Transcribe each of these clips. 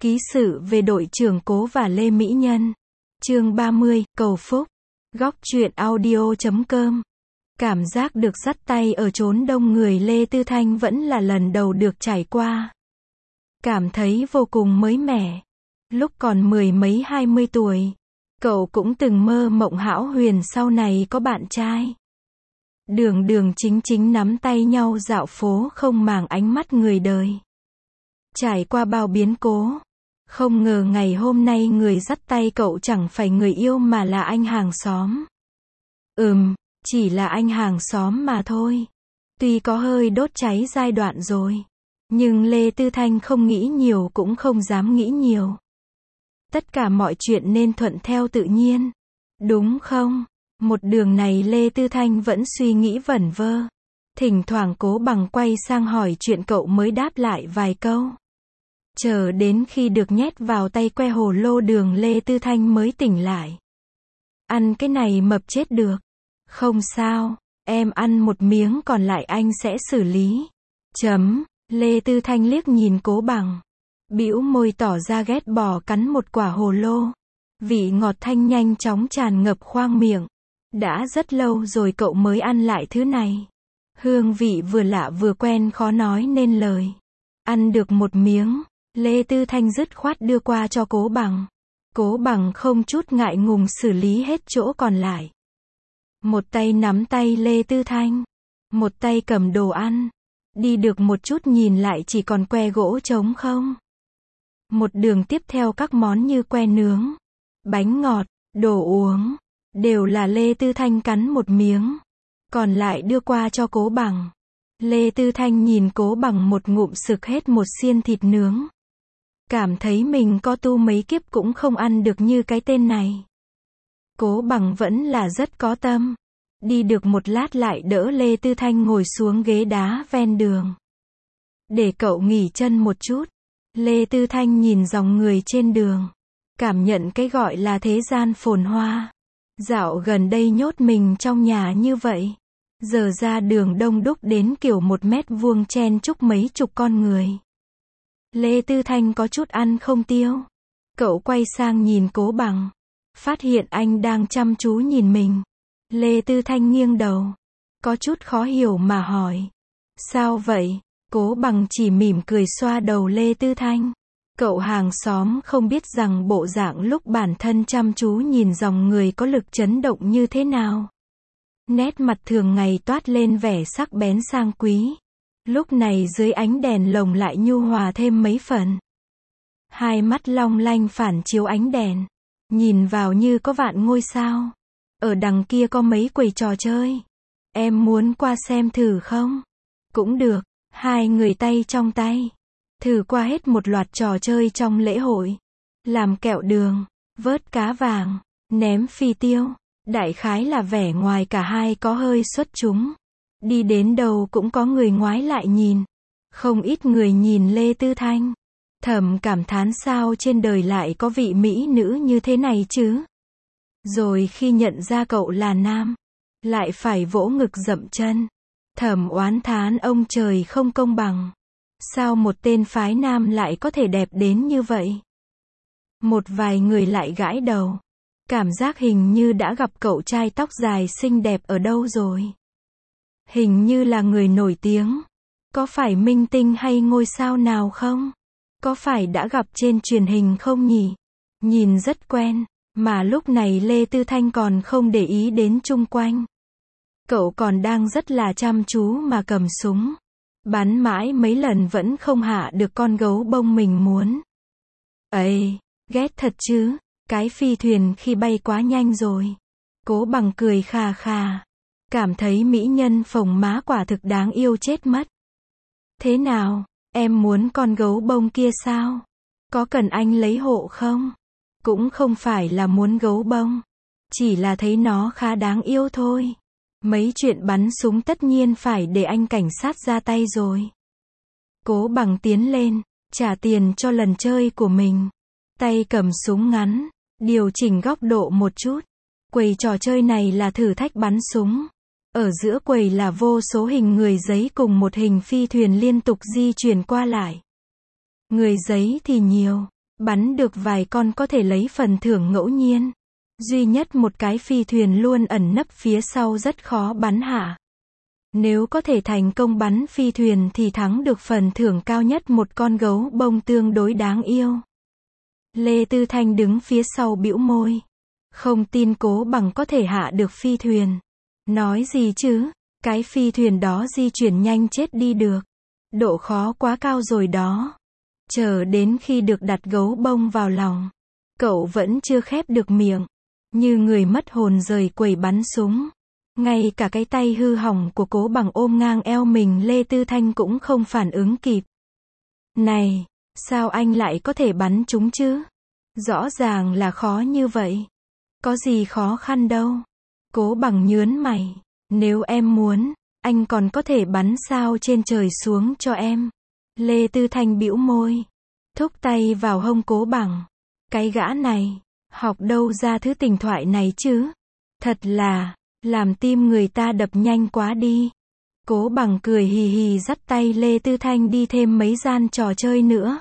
Ký sự về đội trưởng Cố và Lê Mỹ Nhân. Chương 30, cầu phúc. Góc truyện audio.com. Cảm giác được dắt tay ở chốn đông người Lê Tư Thanh vẫn là lần đầu được trải qua. Cảm thấy vô cùng mới mẻ. Lúc còn 10 mấy 20 tuổi, cậu cũng từng mơ mộng hão huyền sau này có bạn trai. Đường đường chính chính nắm tay nhau dạo phố không màng ánh mắt người đời. Trải qua bao biến cố, không ngờ ngày hôm nay người dắt tay cậu chẳng phải người yêu mà là anh hàng xóm. Chỉ là anh hàng xóm mà thôi. Tuy có hơi đốt cháy giai đoạn rồi, nhưng Lê Tư Thanh không nghĩ nhiều cũng không dám nghĩ nhiều. Tất cả mọi chuyện nên thuận theo tự nhiên, đúng không? Một đường này Lê Tư Thanh vẫn suy nghĩ vẩn vơ. Thỉnh thoảng Cố Bằng quay sang hỏi chuyện cậu mới đáp lại vài câu. Chờ đến khi được nhét vào tay que hồ lô đường Lê Tư Thanh mới tỉnh lại. Ăn cái này mập chết được. Không sao, em ăn một miếng còn lại anh sẽ xử lý. Lê Tư Thanh liếc nhìn Cố Bằng, bĩu môi tỏ ra ghét bỏ cắn một quả hồ lô. Vị ngọt thanh nhanh chóng tràn ngập khoang miệng. Đã rất lâu rồi cậu mới ăn lại thứ này. Hương vị vừa lạ vừa quen khó nói nên lời. Ăn được một miếng, Lê Tư Thanh dứt khoát đưa qua cho Cố Bằng. Cố Bằng không chút ngại ngùng xử lý hết chỗ còn lại. Một tay nắm tay Lê Tư Thanh, một tay cầm đồ ăn. Đi được một chút nhìn lại chỉ còn que gỗ trống không. Một đường tiếp theo các món như que nướng, bánh ngọt, đồ uống, đều là Lê Tư Thanh cắn một miếng, còn lại đưa qua cho Cố Bằng. Lê Tư Thanh nhìn Cố Bằng một ngụm sực hết một xiên thịt nướng. Cảm thấy mình có tu mấy kiếp cũng không ăn được như cái tên này. Cố Bằng vẫn là rất có tâm. Đi được một lát lại đỡ Lê Tư Thanh ngồi xuống ghế đá ven đường. Để cậu nghỉ chân một chút. Lê Tư Thanh nhìn dòng người trên đường. Cảm nhận cái gọi là thế gian phồn hoa. Dạo gần đây nhốt mình trong nhà như vậy. Giờ ra đường đông đúc đến kiểu 1 mét vuông chen chúc mấy chục con người. Lê Tư Thanh có chút ăn không tiêu. Cậu quay sang nhìn Cố Bằng. Phát hiện anh đang chăm chú nhìn mình. Lê Tư Thanh nghiêng đầu. Có chút khó hiểu mà hỏi. Sao vậy? Cố Bằng chỉ mỉm cười xoa đầu Lê Tư Thanh. Cậu hàng xóm không biết rằng bộ dạng lúc bản thân chăm chú nhìn dòng người có lực chấn động như thế nào. Nét mặt thường ngày toát lên vẻ sắc bén sang quý. Lúc này dưới ánh đèn lồng lại nhu hòa thêm mấy phần. Hai mắt long lanh phản chiếu ánh đèn. Nhìn vào như có vạn ngôi sao. Ở đằng kia có mấy quầy trò chơi. Em muốn qua xem thử không? Cũng được. Hai người tay trong tay. Thử qua hết một loạt trò chơi trong lễ hội. Làm kẹo đường, vớt cá vàng, ném phi tiêu. Đại khái là vẻ ngoài cả hai có hơi xuất chúng. Đi đến đâu cũng có người ngoái lại nhìn. Không ít người nhìn Lê Tư Thanh. Thầm cảm thán sao trên đời lại có vị mỹ nữ như thế này chứ. Rồi khi nhận ra cậu là nam, lại phải vỗ ngực dậm chân. Thầm oán thán ông trời không công bằng. Sao một tên phái nam lại có thể đẹp đến như vậy? Một vài người lại gãi đầu. Cảm giác hình như đã gặp cậu trai tóc dài xinh đẹp ở đâu rồi. Hình như là người nổi tiếng. Có phải minh tinh hay ngôi sao nào không? Có phải đã gặp trên truyền hình không nhỉ? Nhìn rất quen. Mà lúc này Lê Tư Thanh còn không để ý đến chung quanh. Cậu còn đang rất là chăm chú mà cầm súng. Bắn mãi mấy lần vẫn không hạ được con gấu bông mình muốn. Ấy, ghét thật chứ. Cái phi thuyền khi bay quá nhanh rồi. Cố Bằng cười khà khà. Cảm thấy mỹ nhân phồng má quả thực đáng yêu chết mất. Thế nào, em muốn con gấu bông kia sao? Có cần anh lấy hộ không? Cũng không phải là muốn gấu bông. Chỉ là thấy nó khá đáng yêu thôi. Mấy chuyện bắn súng tất nhiên phải để anh cảnh sát ra tay rồi. Cố Bằng tiến lên, trả tiền cho lần chơi của mình. Tay cầm súng ngắn, điều chỉnh góc độ một chút. Quầy trò chơi này là thử thách bắn súng. Ở giữa quầy là vô số hình người giấy cùng một hình phi thuyền liên tục di chuyển qua lại. Người giấy thì nhiều. Bắn được vài con có thể lấy phần thưởng ngẫu nhiên. Duy nhất một cái phi thuyền luôn ẩn nấp phía sau rất khó bắn hạ. Nếu có thể thành công bắn phi thuyền thì thắng được phần thưởng cao nhất một con gấu bông tương đối đáng yêu. Lê Tư Thanh đứng phía sau bĩu môi. Không tin Cố Bằng có thể hạ được phi thuyền. Nói gì chứ, cái phi thuyền đó di chuyển nhanh chết đi được. Độ khó quá cao rồi đó. Chờ đến khi được đặt gấu bông vào lòng, cậu vẫn chưa khép được miệng. Như người mất hồn rời quầy bắn súng. Ngay cả cái tay hư hỏng của Cố Bằng ôm ngang eo mình Lê Tư Thanh cũng không phản ứng kịp. Này, sao anh lại có thể bắn chúng chứ? Rõ ràng là khó như vậy. Có gì khó khăn đâu. Cố Bằng nhớn mày. Nếu em muốn, anh còn có thể bắn sao trên trời xuống cho em. Lê Tư Thanh bĩu môi. Thúc tay vào hông Cố Bằng. Cái gã này, học đâu ra thứ tình thoại này chứ? Thật là, làm tim người ta đập nhanh quá đi. Cố Bằng cười hì hì dắt tay Lê Tư Thanh đi thêm mấy gian trò chơi nữa.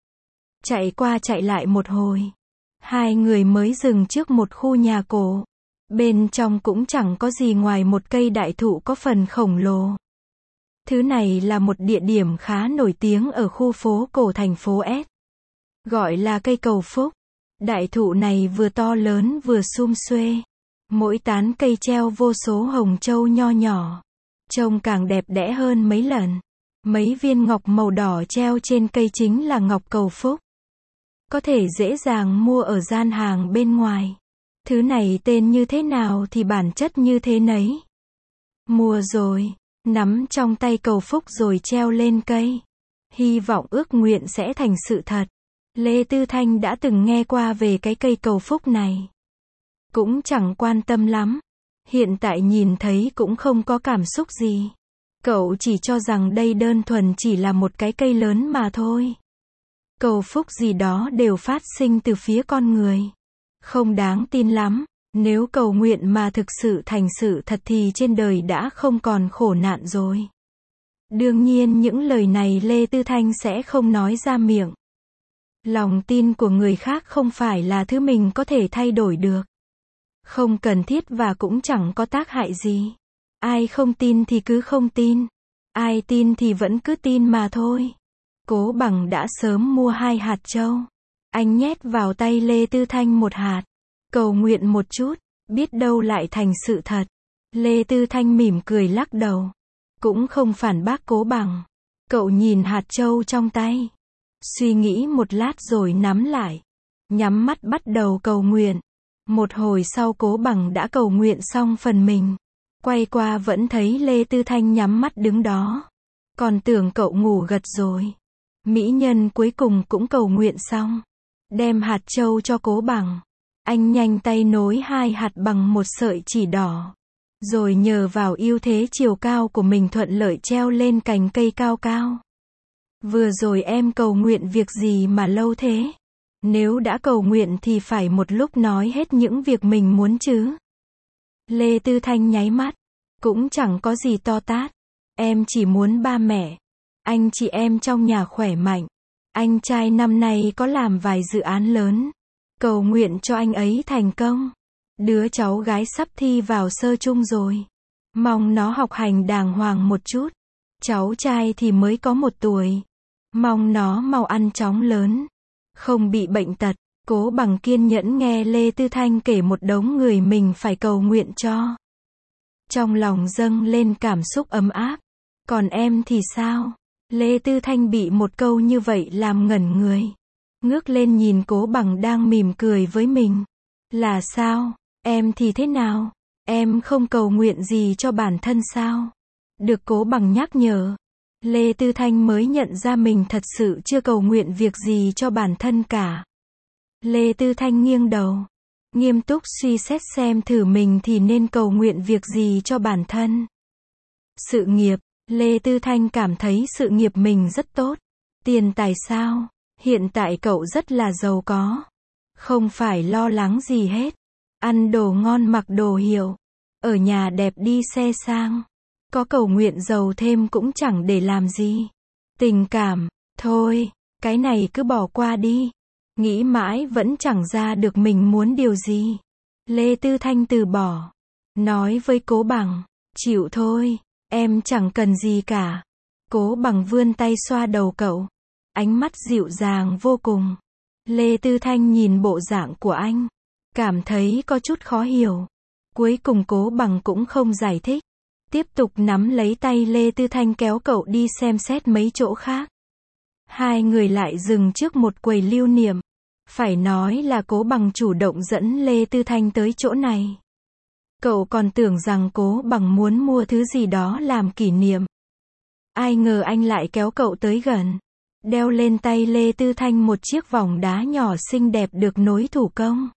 Chạy qua chạy lại một hồi. Hai người mới dừng trước một khu nhà cổ. Bên trong cũng chẳng có gì ngoài một cây đại thụ có phần khổng lồ. Thứ này là một địa điểm khá nổi tiếng ở khu phố cổ thành phố S. Gọi là cây cầu phúc. Đại thụ này vừa to lớn vừa sum xuê. Mỗi tán cây treo vô số hồng châu nho nhỏ. Trông càng đẹp đẽ hơn mấy lần. Mấy viên ngọc màu đỏ treo trên cây chính là ngọc cầu phúc. Có thể dễ dàng mua ở gian hàng bên ngoài. Thứ này tên như thế nào thì bản chất như thế nấy. Mua rồi, nắm trong tay cầu phúc rồi treo lên cây. Hy vọng ước nguyện sẽ thành sự thật. Lê Tư Thanh đã từng nghe qua về cái cây cầu phúc này. Cũng chẳng quan tâm lắm. Hiện tại nhìn thấy cũng không có cảm xúc gì. Cậu chỉ cho rằng đây đơn thuần chỉ là một cái cây lớn mà thôi. Cầu phúc gì đó đều phát sinh từ phía con người. Không đáng tin lắm. Nếu cầu nguyện mà thực sự thành sự thật thì trên đời đã không còn khổ nạn rồi. Đương nhiên những lời này Lê Tư Thanh sẽ không nói ra miệng. Lòng tin của người khác không phải là thứ mình có thể thay đổi được. Không cần thiết và cũng chẳng có tác hại gì. Ai không tin thì cứ không tin. Ai tin thì vẫn cứ tin mà thôi. Cố Bằng đã sớm mua 2 hạt châu. Anh nhét vào tay Lê Tư Thanh 1 hạt. Cầu nguyện một chút, biết đâu lại thành sự thật. Lê Tư Thanh mỉm cười lắc đầu. Cũng không phản bác Cố Bằng. Cậu nhìn hạt châu trong tay. Suy nghĩ một lát rồi nắm lại. Nhắm mắt bắt đầu cầu nguyện. Một hồi sau Cố Bằng đã cầu nguyện xong phần mình. Quay qua vẫn thấy Lê Tư Thanh nhắm mắt đứng đó. Còn tưởng cậu ngủ gật rồi. Mỹ nhân cuối cùng cũng cầu nguyện xong. Đem hạt châu cho Cố Bằng. Anh nhanh tay nối 2 hạt bằng một sợi chỉ đỏ. Rồi nhờ vào ưu thế chiều cao của mình thuận lợi treo lên cành cây cao cao. Vừa rồi em cầu nguyện việc gì mà lâu thế? Nếu đã cầu nguyện thì phải một lúc nói hết những việc mình muốn chứ. Lê Tư Thanh nháy mắt. Cũng chẳng có gì to tát. Em chỉ muốn ba mẹ, anh chị em trong nhà khỏe mạnh. Anh trai năm nay có làm vài dự án lớn. Cầu nguyện cho anh ấy thành công. Đứa cháu gái sắp thi vào sơ trung rồi. Mong nó học hành đàng hoàng một chút. Cháu trai thì mới có 1 tuổi. Mong nó mau ăn chóng lớn. Không bị bệnh tật. Cố Bằng kiên nhẫn nghe Lê Tư Thanh kể một đống người mình phải cầu nguyện cho. Trong lòng dâng lên cảm xúc ấm áp. Còn em thì sao? Lê Tư Thanh bị một câu như vậy làm ngẩn người. Ngước lên nhìn Cố Bằng đang mỉm cười với mình. Là sao? Em thì thế nào? Em không cầu nguyện gì cho bản thân sao? Được Cố Bằng nhắc nhở. Lê Tư Thanh mới nhận ra mình thật sự chưa cầu nguyện việc gì cho bản thân cả. Lê Tư Thanh nghiêng đầu. Nghiêm túc suy xét xem thử mình thì nên cầu nguyện việc gì cho bản thân. Sự nghiệp. Lê Tư Thanh cảm thấy sự nghiệp mình rất tốt. Tiền tài sao? Hiện tại cậu rất là giàu có. Không phải lo lắng gì hết. Ăn đồ ngon mặc đồ hiệu. Ở nhà đẹp đi xe sang. Có cầu nguyện giàu thêm cũng chẳng để làm gì. Tình cảm, thôi, cái này cứ bỏ qua đi. Nghĩ mãi vẫn chẳng ra được mình muốn điều gì. Lê Tư Thanh từ bỏ. Nói với Cố Bằng, chịu thôi, em chẳng cần gì cả. Cố Bằng vươn tay xoa đầu cậu. Ánh mắt dịu dàng vô cùng. Lê Tư Thanh nhìn bộ dạng của anh, cảm thấy có chút khó hiểu. Cuối cùng Cố Bằng cũng không giải thích. Tiếp tục nắm lấy tay Lê Tư Thanh kéo cậu đi xem xét mấy chỗ khác. Hai người lại dừng trước một quầy lưu niệm. Phải nói là Cố Bằng chủ động dẫn Lê Tư Thanh tới chỗ này. Cậu còn tưởng rằng Cố Bằng muốn mua thứ gì đó làm kỷ niệm. Ai ngờ anh lại kéo cậu tới gần. Đeo lên tay Lê Tư Thanh một chiếc vòng đá nhỏ xinh đẹp được nối thủ công.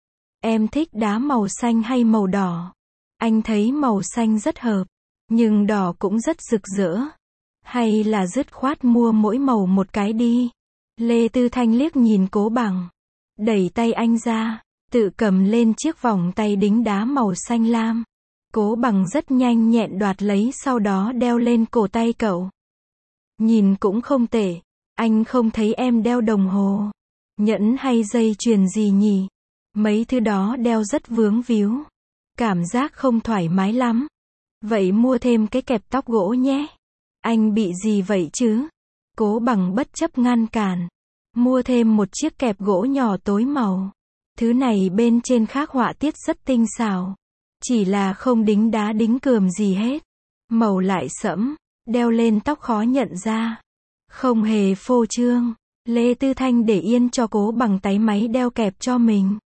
Em thích đá màu xanh hay màu đỏ? Anh thấy màu xanh rất hợp, nhưng đỏ cũng rất rực rỡ. Hay là dứt khoát mua mỗi màu một cái đi. Lê Tư Thanh liếc nhìn Cố Bằng, đẩy tay anh ra, tự cầm lên chiếc vòng tay đính đá màu xanh lam. Cố Bằng rất nhanh nhẹn đoạt lấy, sau đó đeo lên cổ tay cậu. Nhìn cũng không tệ. Anh không thấy em đeo đồng hồ, nhẫn hay dây chuyền gì nhỉ? Mấy thứ đó đeo rất vướng víu, cảm giác không thoải mái lắm. Vậy mua thêm cái kẹp tóc gỗ nhé. Anh bị gì vậy chứ? Cố Bằng bất chấp ngăn cản. Mua thêm một chiếc kẹp gỗ nhỏ tối màu. Thứ này bên trên khắc họa tiết rất tinh xảo. Chỉ là không đính đá đính cườm gì hết. Màu lại sẫm, đeo lên tóc khó nhận ra. Không hề phô trương. Lê Tư Thanh để yên cho Cố Bằng táy máy đeo kẹp cho mình.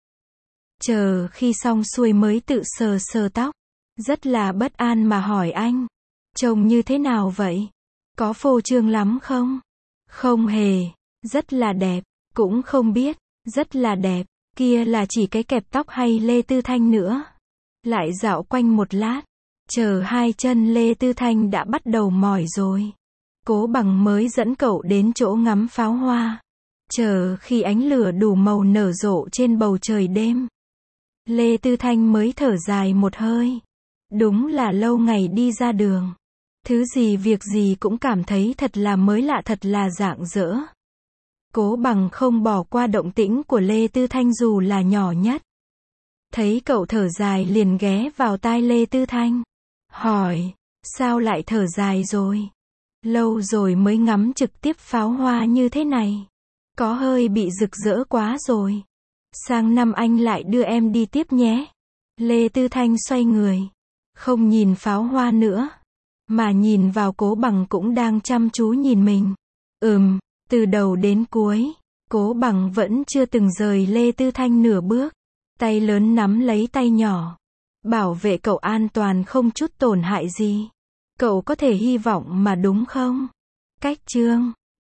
Chờ khi xong xuôi mới tự sờ sờ tóc. Rất là bất an mà hỏi anh. Trông như thế nào vậy? Có phô trương lắm không? Không hề. Rất là đẹp. Cũng không biết. Rất là đẹp. Kia là chỉ cái kẹp tóc hay Lê Tư Thanh nữa? Lại dạo quanh một lát. Chờ hai chân Lê Tư Thanh đã bắt đầu mỏi rồi. Cố Bằng mới dẫn cậu đến chỗ ngắm pháo hoa. Chờ khi ánh lửa đủ màu nở rộ trên bầu trời đêm. Lê Tư Thanh mới thở dài một hơi. Đúng là lâu ngày đi ra đường. Thứ gì việc gì cũng cảm thấy thật là mới lạ, thật là rạng rỡ. Cố Bằng không bỏ qua động tĩnh của Lê Tư Thanh dù là nhỏ nhất. Thấy cậu thở dài liền ghé vào tai Lê Tư Thanh. Hỏi, sao lại thở dài rồi? Lâu rồi mới ngắm trực tiếp pháo hoa như thế này. Có hơi bị rực rỡ quá rồi. Sang năm anh lại đưa em đi tiếp nhé. Lê Tư Thanh xoay người. Không nhìn pháo hoa nữa. Mà nhìn vào Cố Bằng cũng đang chăm chú nhìn mình. Từ đầu đến cuối. Cố Bằng vẫn chưa từng rời Lê Tư Thanh nửa bước. Tay lớn nắm lấy tay nhỏ. Bảo vệ cậu an toàn không chút tổn hại gì. Cậu có thể hy vọng mà đúng không? Cách chương